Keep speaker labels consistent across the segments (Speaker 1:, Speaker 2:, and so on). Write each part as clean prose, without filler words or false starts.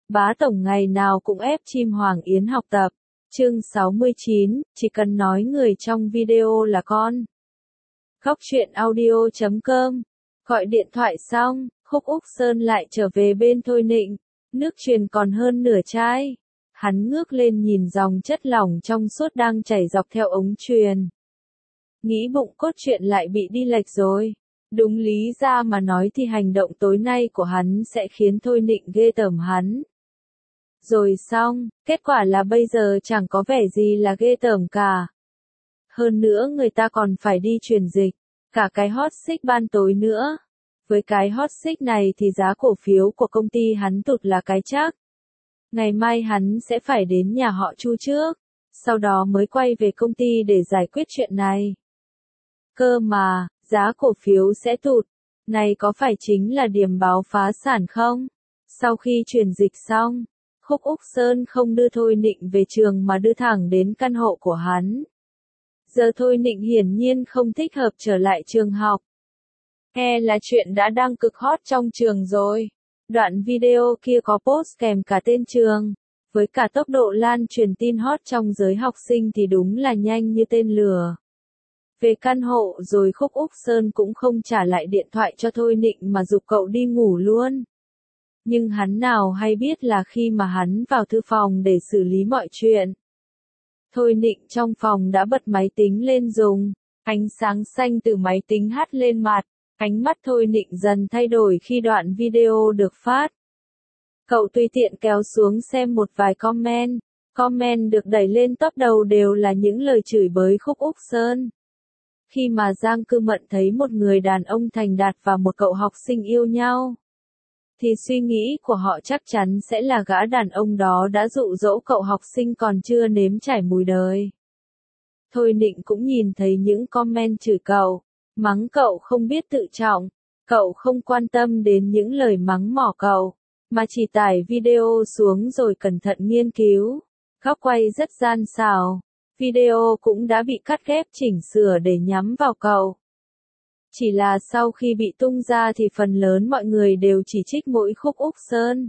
Speaker 1: Bá tổng ngày nào cũng ép chim Hoàng Yến học tập. Chương 69, chỉ cần nói người trong video là con. Góc truyện audio.com. Gọi điện thoại xong, Khúc Úc Sơn lại trở về bên Thôi Nịnh. Nước truyền còn hơn nửa chai. Hắn ngước lên nhìn dòng chất lỏng trong suốt đang chảy dọc theo ống truyền. Nghĩ bụng cốt truyện lại bị đi lệch rồi. Đúng lý ra mà nói thì hành động tối nay của hắn sẽ khiến Thôi Nịnh ghê tởm hắn. Rồi xong, kết quả là bây giờ chẳng có vẻ gì là ghê tởm cả. Hơn nữa người ta còn phải đi truyền dịch, cả cái hot seat ban tối nữa. Với cái hot seat này thì giá cổ phiếu của công ty hắn tụt là cái chắc. Ngày mai hắn sẽ phải đến nhà họ Chu trước, sau đó mới quay về công ty để giải quyết chuyện này. Cơ mà, giá cổ phiếu sẽ tụt, này có phải chính là điểm báo phá sản không? Sau khi truyền dịch xong, Khúc Úc Sơn không đưa Thôi Nịnh về trường mà đưa thẳng đến căn hộ của hắn. Giờ Thôi Nịnh hiển nhiên không thích hợp trở lại trường học. Nghe là chuyện đã đang cực hot trong trường rồi. Đoạn video kia có post kèm cả tên trường. Với cả tốc độ lan truyền tin hot trong giới học sinh thì đúng là nhanh như tên lửa. Về căn hộ rồi Khúc Úc Sơn cũng không trả lại điện thoại cho Thôi Nịnh mà giục cậu đi ngủ luôn. Nhưng hắn nào hay biết là khi mà hắn vào thư phòng để xử lý mọi chuyện. Thôi Nịnh trong phòng đã bật máy tính lên dùng, ánh sáng xanh từ máy tính hắt lên mặt, ánh mắt Thôi Nịnh dần thay đổi khi đoạn video được phát. Cậu tùy tiện kéo xuống xem một vài comment được đẩy lên top đầu đều là những lời chửi bới Khúc Úc Sơn. Khi mà Giang Cư Mận thấy một người đàn ông thành đạt và một cậu học sinh yêu nhau, thì suy nghĩ của họ chắc chắn sẽ là gã đàn ông đó đã dụ dỗ cậu học sinh còn chưa nếm trải mùi đời. Thôi Nịnh cũng nhìn thấy những comment chửi cậu, mắng cậu không biết tự trọng, cậu không quan tâm đến những lời mắng mỏ cậu, mà chỉ tải video xuống rồi cẩn thận nghiên cứu. Góc quay rất gian xảo, video cũng đã bị cắt ghép chỉnh sửa để nhắm vào cậu. Chỉ là sau khi bị tung ra thì phần lớn mọi người đều chỉ trích mỗi Khúc Úc Sơn.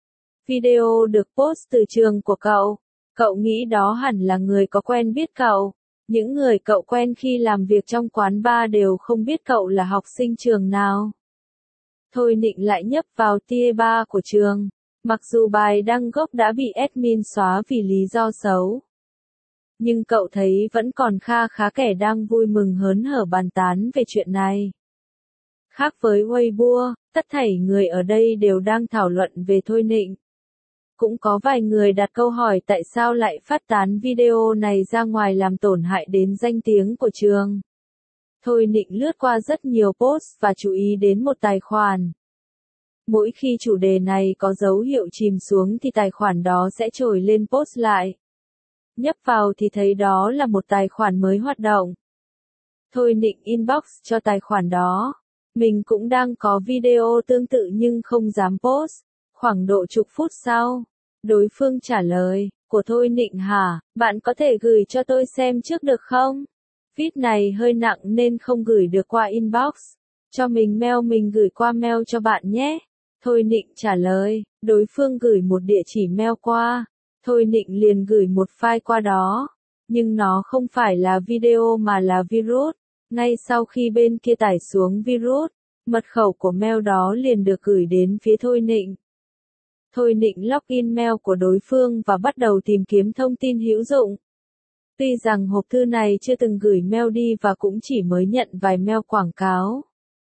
Speaker 1: Video được post từ trường của cậu nghĩ đó hẳn là người có quen biết cậu. Những người cậu quen khi làm việc trong quán bar đều không biết cậu là học sinh trường nào. Thôi Nịnh lại nhấp vào tier bar của trường, mặc dù bài đăng gốc đã bị admin xóa vì lý do xấu. Nhưng cậu thấy vẫn còn kha khá kẻ đang vui mừng hớn hở bàn tán về chuyện này. Khác với Weibo, tất thảy người ở đây đều đang thảo luận về Thôi Nịnh. Cũng có vài người đặt câu hỏi tại sao lại phát tán video này ra ngoài làm tổn hại đến danh tiếng của trường. Thôi Nịnh lướt qua rất nhiều post và chú ý đến một tài khoản. Mỗi khi chủ đề này có dấu hiệu chìm xuống thì tài khoản đó sẽ trồi lên post lại. Nhấp vào thì thấy đó là một tài khoản mới hoạt động. Thôi Nịnh inbox cho tài khoản đó. Mình cũng đang có video tương tự nhưng không dám post. Khoảng độ chục phút sau, đối phương trả lời, của Thôi Nịnh hả, bạn có thể gửi cho tôi xem trước được không? Viết này hơi nặng nên không gửi được qua inbox. Cho mình mail mình gửi qua mail cho bạn nhé. Thôi Nịnh trả lời, đối phương gửi một địa chỉ mail qua. Thôi Nịnh liền gửi một file qua đó. Nhưng nó không phải là video mà là virus. Ngay sau khi bên kia tải xuống virus, mật khẩu của mail đó liền được gửi đến phía Thôi Nịnh. Thôi Nịnh login mail của đối phương và bắt đầu tìm kiếm thông tin hữu dụng. Tuy rằng hộp thư này chưa từng gửi mail đi và cũng chỉ mới nhận vài mail quảng cáo.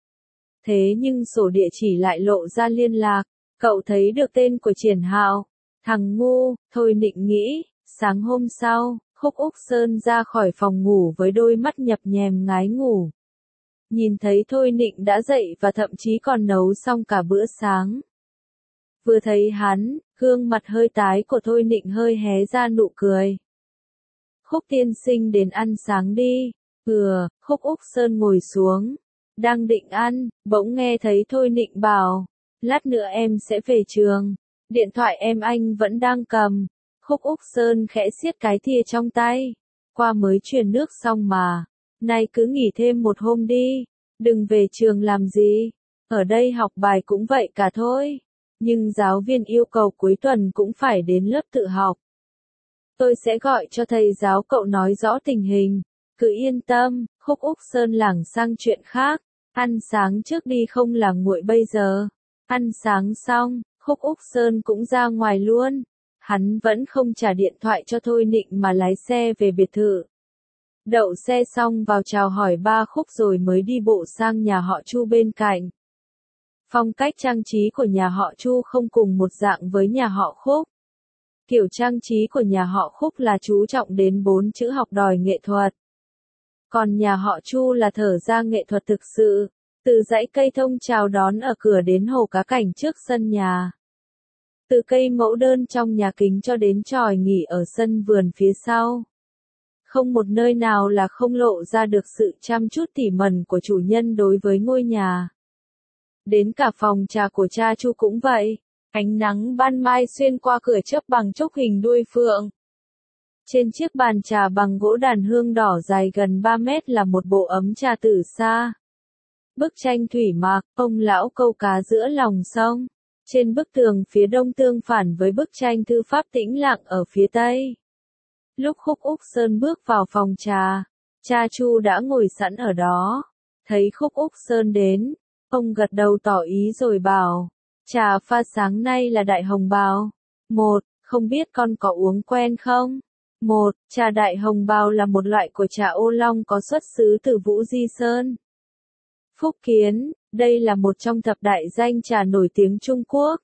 Speaker 1: Thế nhưng sổ địa chỉ lại lộ ra liên lạc, cậu thấy được tên của Triển Hạo. Thằng ngu, Thôi Nịnh nghĩ. Sáng hôm sau, Khúc Úc Sơn ra khỏi phòng ngủ với đôi mắt nhập nhèm ngái ngủ. Nhìn thấy Thôi Nịnh đã dậy và thậm chí còn nấu xong cả bữa sáng. Vừa thấy hắn, gương mặt hơi tái của Thôi Nịnh hơi hé ra nụ cười. Khúc tiên sinh đến ăn sáng đi. Khúc Úc Sơn ngồi xuống. Đang định ăn, bỗng nghe thấy Thôi Nịnh bảo. Lát nữa em sẽ về trường. Điện thoại em anh vẫn đang cầm. Khúc Úc Sơn khẽ siết cái thìa trong tay. Qua mới truyền nước xong mà. Này cứ nghỉ thêm một hôm đi. Đừng về trường làm gì. Ở đây học bài cũng vậy cả thôi. nhưng giáo viên yêu cầu cuối tuần cũng phải đến lớp tự học. Tôi sẽ gọi cho thầy giáo cậu nói rõ tình hình. Cứ yên tâm, Khúc Úc Sơn lảng sang chuyện khác. Ăn sáng trước đi không là nguội bây giờ. Ăn sáng xong, Khúc Úc Sơn cũng ra ngoài luôn. Hắn vẫn không trả điện thoại cho Thôi Nịnh mà lái xe về biệt thự. Đậu xe xong vào chào hỏi ba Khúc rồi mới đi bộ sang nhà họ Chu bên cạnh. Phong cách trang trí của nhà họ Chu không cùng một dạng với nhà họ Khúc. Kiểu trang trí của nhà họ Khúc là chú trọng đến 4 chữ học đòi nghệ thuật. Còn nhà họ Chu là thở ra nghệ thuật thực sự, từ dãy cây thông chào đón ở cửa đến hồ cá cảnh trước sân nhà. Từ cây mẫu đơn trong nhà kính cho đến chòi nghỉ ở sân vườn phía sau. Không một nơi nào là không lộ ra được sự chăm chút tỉ mẩn của chủ nhân đối với ngôi nhà. Đến cả phòng trà của cha Chu cũng vậy, ánh nắng ban mai xuyên qua cửa chớp bằng chốc hình đuôi phượng. Trên chiếc bàn trà bằng gỗ đàn hương đỏ dài gần 3 mét là một bộ ấm trà từ xa. Bức tranh thủy mặc, ông lão câu cá giữa lòng sông. Trên bức tường phía đông tương phản với bức tranh thư pháp tĩnh lặng ở phía tây. Lúc Khúc Úc Sơn bước vào phòng trà, cha Chu đã ngồi sẵn ở đó. Thấy Khúc Úc Sơn đến, ông gật đầu tỏ ý rồi bảo, trà pha sáng nay là đại hồng bào. Không biết con có uống quen không? Trà đại hồng bào là một loại của trà ô long có xuất xứ từ Vũ Di Sơn, Phúc Kiến, đây là một trong thập đại danh trà nổi tiếng Trung Quốc.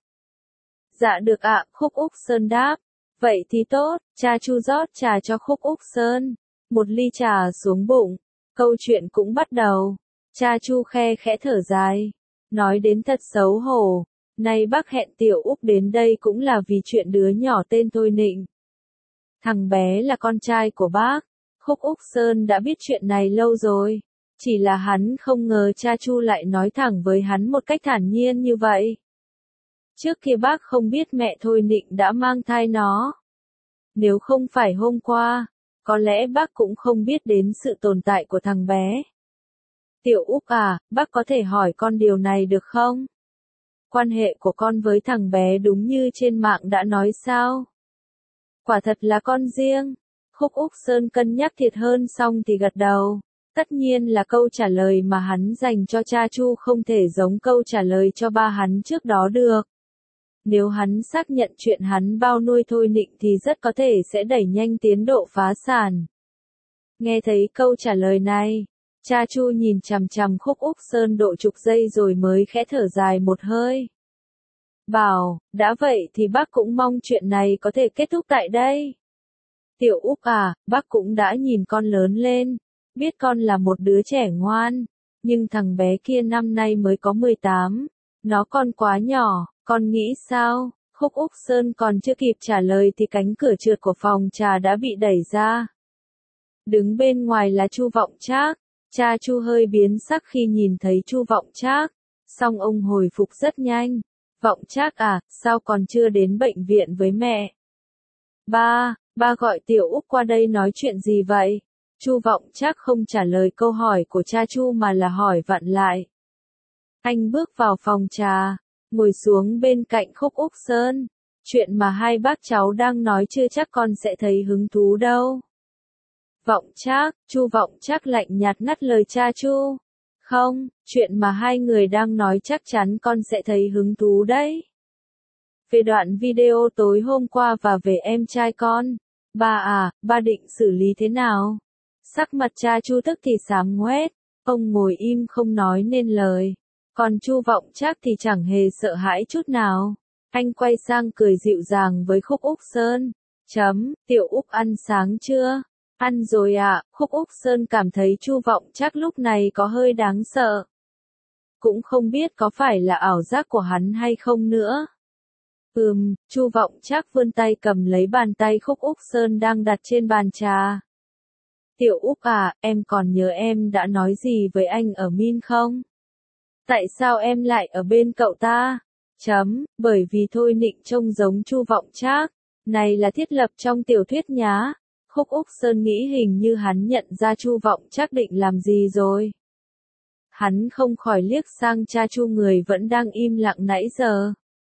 Speaker 1: Dạ được ạ, Khúc Úc Sơn đáp. Vậy thì tốt, cha Chu rót trà cho Khúc Úc Sơn. Một ly trà xuống bụng, câu chuyện cũng bắt đầu. Cha Chu khe khẽ thở dài, nói đến thật xấu hổ. Nay bác hẹn Tiểu Úc đến đây cũng là vì chuyện đứa nhỏ tên Thôi Nịnh. Thằng bé là con trai của bác. Khúc Úc Sơn đã biết chuyện này lâu rồi. Chỉ là hắn không ngờ cha Chu lại nói thẳng với hắn một cách thản nhiên như vậy. Trước kia bác không biết mẹ Thôi Nịnh đã mang thai nó. Nếu không phải hôm qua, có lẽ bác cũng không biết đến sự tồn tại của thằng bé. Tiểu Úc à, bác có thể hỏi con điều này được không? Quan hệ của con với thằng bé đúng như trên mạng đã nói sao? Quả thật là con riêng. Khúc Úc Sơn cân nhắc thiệt hơn xong thì gật đầu. Tất nhiên là câu trả lời mà hắn dành cho cha Chu không thể giống câu trả lời cho ba hắn trước đó được. Nếu hắn xác nhận chuyện hắn bao nuôi Thôi Nịnh thì rất có thể sẽ đẩy nhanh tiến độ phá sản. Nghe thấy câu trả lời này, cha Chu nhìn chằm chằm Khúc Úc Sơn độ chục giây rồi mới khẽ thở dài một hơi. Bảo, đã vậy thì bác cũng mong chuyện này có thể kết thúc tại đây. Tiểu Úc à, bác cũng đã nhìn con lớn lên, biết con là một đứa trẻ ngoan, nhưng thằng bé kia năm nay mới có 18, nó còn quá nhỏ, con nghĩ sao? Khúc Úc Sơn còn chưa kịp trả lời thì cánh cửa trượt của phòng trà đã bị đẩy ra. Đứng bên ngoài là Chu Vọng Trác, cha Chu hơi biến sắc khi nhìn thấy Chu Vọng Trác, song ông hồi phục rất nhanh. Vọng Trác à, sao còn chưa đến bệnh viện với mẹ? Ba gọi Tiểu Úc qua đây nói chuyện gì vậy? Chu Vọng Trác không trả lời câu hỏi của cha Chu mà là hỏi vặn lại. Anh bước vào phòng trà, ngồi xuống bên cạnh Khúc Úc Sơn. Chuyện mà hai bác cháu đang nói chưa chắc con sẽ thấy hứng thú đâu. Vọng Trác, Chu Vọng Trác lạnh nhạt ngắt lời cha Chu. Không, chuyện mà hai người đang nói chắc chắn con sẽ thấy hứng thú đấy. Về đoạn video tối hôm qua và về em trai con. Ba định xử lý thế nào? Sắc mặt cha Chu tức thì xám ngoét, ông ngồi im không nói nên lời. Còn Chu Vọng Trác thì chẳng hề sợ hãi chút nào. Anh quay sang cười dịu dàng với Khúc Úc Sơn. Tiểu Úc ăn sáng chưa? Ăn rồi ạ. Khúc Úc Sơn cảm thấy Chu Vọng Trác lúc này có hơi đáng sợ. Cũng không biết có phải là ảo giác của hắn hay không nữa. Chu Vọng Trác vươn tay cầm lấy bàn tay Khúc Úc Sơn đang đặt trên bàn trà. Tiểu Úc à, em còn nhớ em đã nói gì với anh ở Min không? Tại sao em lại ở bên cậu ta? Bởi vì Thôi Nịnh trông giống Chu Vọng Trác. Này là thiết lập trong tiểu thuyết nhá. Khúc Úc Sơn nghĩ hình như hắn nhận ra Chu Vọng Trác định làm gì rồi. Hắn không khỏi liếc sang cha Chu người vẫn đang im lặng nãy giờ.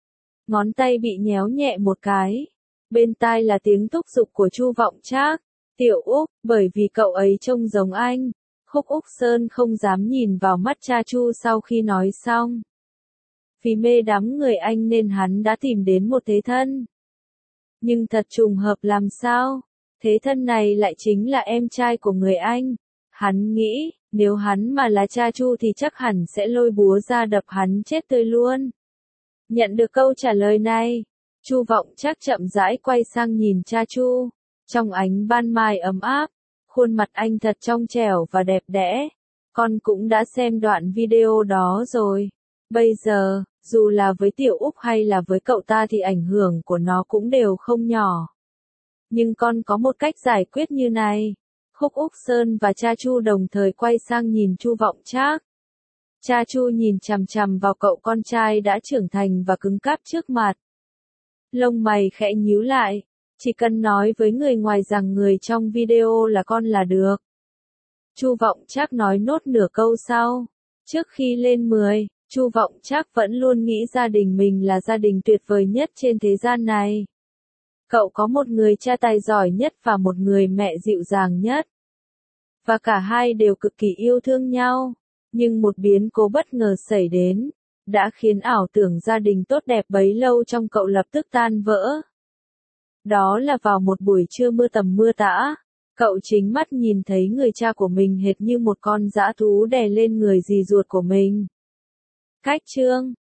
Speaker 1: ngón tay bị nhéo nhẹ một cái. Bên tai là tiếng thúc giục của Chu Vọng Trác. Tiểu Úc, bởi vì cậu ấy trông giống anh. Khúc Úc Sơn không dám nhìn vào mắt cha Chu sau khi nói xong. Vì mê đắm người anh nên hắn đã tìm đến một thế thân. Nhưng thật trùng hợp làm sao? Thế thân này lại chính là em trai của người anh. Hắn nghĩ, nếu hắn mà là cha Chu thì chắc hẳn sẽ lôi búa ra đập hắn chết tươi luôn. Nhận được câu trả lời này, Chu Vọng Trác chậm rãi quay sang nhìn cha Chu. Trong ánh ban mai ấm áp, khuôn mặt anh thật trong trẻo và đẹp đẽ. Con cũng đã xem đoạn video đó rồi. Bây giờ, dù là với Tiểu Úc hay là với cậu ta thì ảnh hưởng của nó cũng đều không nhỏ. Nhưng con có một cách giải quyết như này. Khúc Úc Sơn và cha Chu đồng thời quay sang nhìn Chu Vọng Trác. Cha Chu nhìn chằm chằm vào cậu con trai đã trưởng thành và cứng cáp trước mặt. Lông mày khẽ nhíu lại, chỉ cần nói với người ngoài rằng người trong video là con là được. Chu Vọng Trác nói nốt nửa câu sau. Trước khi lên 10, Chu Vọng Trác vẫn luôn nghĩ gia đình mình là gia đình tuyệt vời nhất trên thế gian này. Cậu có một người cha tài giỏi nhất và một người mẹ dịu dàng nhất. Và cả hai đều cực kỳ yêu thương nhau. Nhưng một biến cố bất ngờ xảy đến, đã khiến ảo tưởng gia đình tốt đẹp bấy lâu trong cậu lập tức tan vỡ. Đó là vào một buổi trưa mưa tầm mưa tã, cậu chính mắt nhìn thấy người cha của mình hệt như một con dã thú đè lên người dì ruột của mình. Cách chương